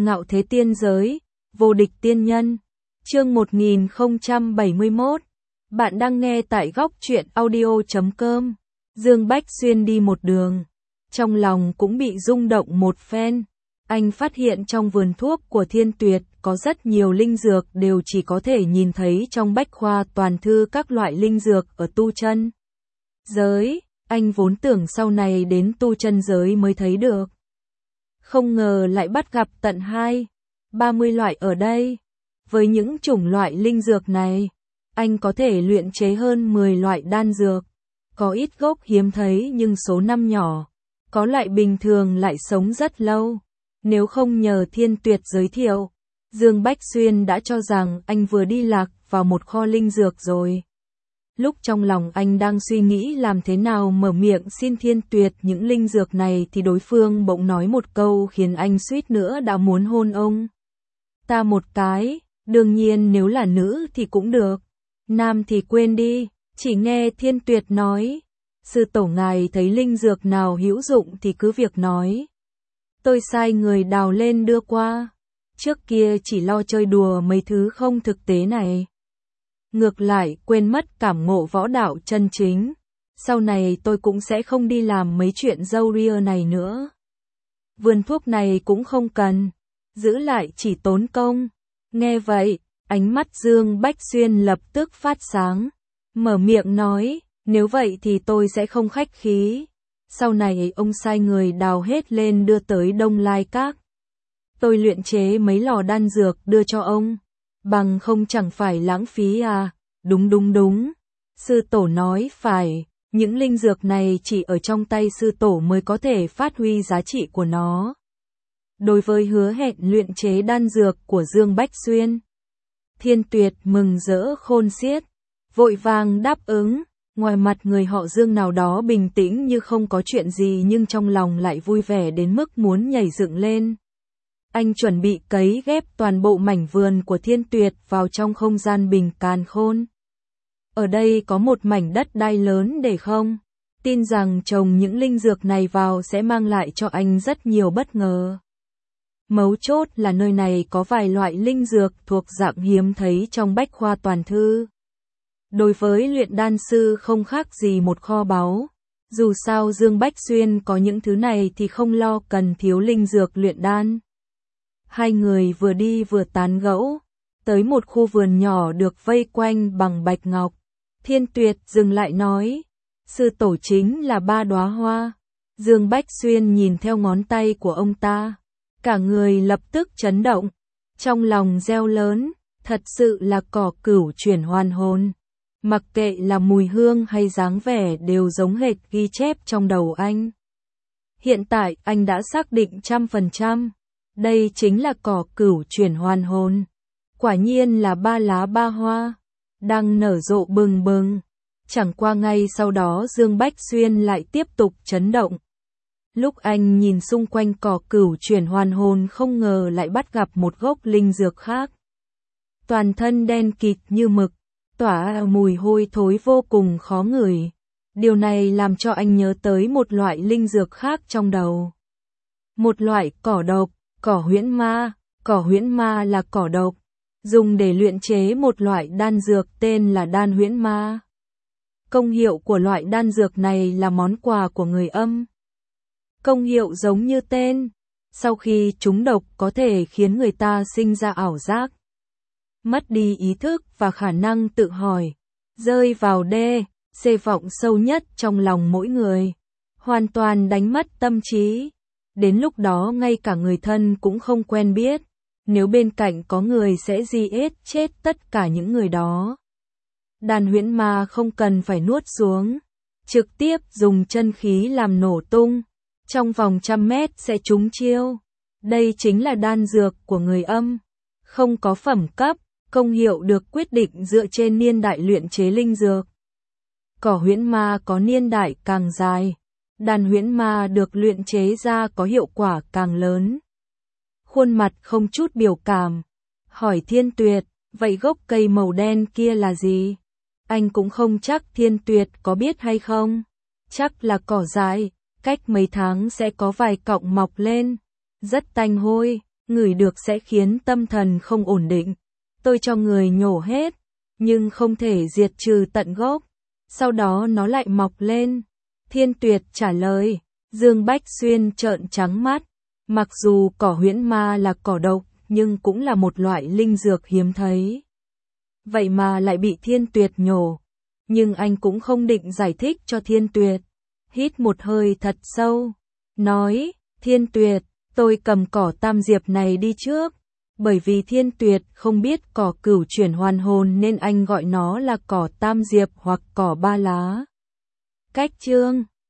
Ngạo thế tiên giới, vô địch tiên nhân. Chương 1071. Bạn đang nghe tại góc truyện audio.com. Dương Bách Xuyên đi một đường, trong lòng cũng bị rung động một phen. Anh phát hiện trong vườn thuốc của Thiên Tuyệt có rất nhiều linh dược đều chỉ có thể nhìn thấy trong bách khoa toàn thư các loại linh dược ở tu chân giới. Anh vốn tưởng sau này đến tu chân giới mới thấy được. Không ngờ lại bắt gặp tận 20-30 loại ở đây. Với những chủng loại linh dược này, anh có thể luyện chế hơn 10 loại đan dược. Có ít gốc hiếm thấy nhưng số năm nhỏ. Có loại bình thường lại sống rất lâu. Nếu không nhờ Thiên Tuyệt giới thiệu, Dương Bách Xuyên đã cho rằng anh vừa đi lạc vào một kho linh dược rồi. Lúc trong lòng anh đang suy nghĩ làm thế nào mở miệng xin Thiên Tuyệt những linh dược này thì đối phương bỗng nói một câu khiến anh suýt nữa đã muốn hôn ông ta một cái. Đương nhiên nếu là nữ thì cũng được, nam thì quên đi. Chỉ nghe Thiên Tuyệt nói, sư tổ ngài thấy linh dược nào hữu dụng thì cứ việc nói, tôi sai người đào lên đưa qua. Trước kia chỉ lo chơi đùa mấy thứ không thực tế này, ngược lại quên mất cảm ngộ võ đạo chân chính. Sau này tôi cũng sẽ không đi làm mấy chuyện râu ria này nữa. Vườn thuốc này cũng không cần, giữ lại chỉ tốn công. Nghe vậy, ánh mắt Dương Bách Xuyên lập tức phát sáng, mở miệng nói, nếu vậy thì tôi sẽ không khách khí. Sau này ông sai người đào hết lên đưa tới Đông Lai Các. Tôi luyện chế mấy lò đan dược đưa cho ông, bằng không chẳng phải lãng phí à? Đúng. Sư tổ nói phải, những linh dược này chỉ ở trong tay sư tổ mới có thể phát huy giá trị của nó. Đối với hứa hẹn luyện chế đan dược của Dương Bách Xuyên, Thiên Tuyệt mừng rỡ khôn xiết, vội vàng đáp ứng. Ngoài mặt người họ Dương nào đó bình tĩnh như không có chuyện gì nhưng trong lòng lại vui vẻ đến mức muốn nhảy dựng lên. Anh chuẩn bị cấy ghép toàn bộ mảnh vườn của Thiên Tuyệt vào trong không gian bình càn khôn. Ở đây có một mảnh đất đai lớn để không, tin rằng trồng những linh dược này vào sẽ mang lại cho anh rất nhiều bất ngờ. Mấu chốt là nơi này có vài loại linh dược thuộc dạng hiếm thấy trong bách khoa toàn thư. Đối với luyện đan sư không khác gì một kho báu. Dù sao Dương Bách Xuyên có những thứ này thì không lo cần thiếu linh dược luyện đan. Hai người vừa đi vừa tán gẫu, tới một khu vườn nhỏ được vây quanh bằng bạch ngọc. Thiên Tuyệt dừng lại nói, sư tổ chính là 3 đóa hoa. Dương Bách Xuyên nhìn theo ngón tay của ông ta, cả người lập tức chấn động, trong lòng reo lớn, thật sự là cỏ cửu chuyển hoàn hồn. Mặc kệ là mùi hương hay dáng vẻ đều giống hệt ghi chép trong đầu anh. Hiện tại anh đã xác định 100%, đây chính là cỏ cửu chuyển hoàn hồn. Quả nhiên là 3 lá 3 hoa, đang nở rộ bừng bừng. Chẳng qua ngay sau đó Dương Bách Xuyên lại tiếp tục chấn động. Lúc anh nhìn xung quanh cỏ cửu chuyển hoàn hồn không ngờ lại bắt gặp một gốc linh dược khác. Toàn thân đen kịt như mực, tỏa mùi hôi thối vô cùng khó ngửi. Điều này làm cho anh nhớ tới một loại linh dược khác trong đầu. Một loại cỏ độc, cỏ huyễn ma. Cỏ huyễn ma là cỏ độc, dùng để luyện chế một loại đan dược tên là đan huyễn ma. Công hiệu của loại đan dược này là món quà của người âm. Công hiệu giống như tên, sau khi trúng độc có thể khiến người ta sinh ra ảo giác, mất đi ý thức và khả năng tự hỏi, rơi vào vọng sâu nhất trong lòng mỗi người, hoàn toàn đánh mất tâm trí. Đến lúc đó ngay cả người thân cũng không quen biết, nếu bên cạnh có người sẽ chết tất cả những người đó. Đan huyễn ma không cần phải nuốt xuống, trực tiếp dùng chân khí làm nổ tung, trong vòng 100 mét sẽ trúng chiêu. Đây chính là đan dược của người âm, không có phẩm cấp. Công hiệu được quyết định dựa trên niên đại luyện chế linh dược. Cỏ huyễn ma có niên đại càng dài, đan huyễn ma được luyện chế ra có hiệu quả càng lớn. Khuôn mặt không chút biểu cảm, hỏi Thiên Tuyệt, vậy gốc cây màu đen kia là gì? Anh cũng không chắc Thiên Tuyệt có biết hay không. Chắc là cỏ dại, cách mấy tháng sẽ có vài cọng mọc lên, rất tanh hôi. ngửi được sẽ khiến tâm thần không ổn định. Tôi cho người nhổ hết, nhưng không thể diệt trừ tận gốc. Sau đó nó lại mọc lên. Thiên Tuyệt trả lời. Dương Bách Xuyên trợn trắng mắt. Mặc dù cỏ huyễn ma là cỏ độc, nhưng cũng là một loại linh dược hiếm thấy. Vậy mà lại bị Thiên Tuyệt nhổ. Nhưng anh cũng không định giải thích cho Thiên Tuyệt. Hít một hơi thật sâu. Nói, Thiên Tuyệt, tôi cầm cỏ tam diệp này đi trước. Bởi vì Thiên Tuyệt không biết cỏ cửu chuyển hoàn hồn nên anh gọi nó là cỏ tam diệp hoặc cỏ ba lá. Cách chương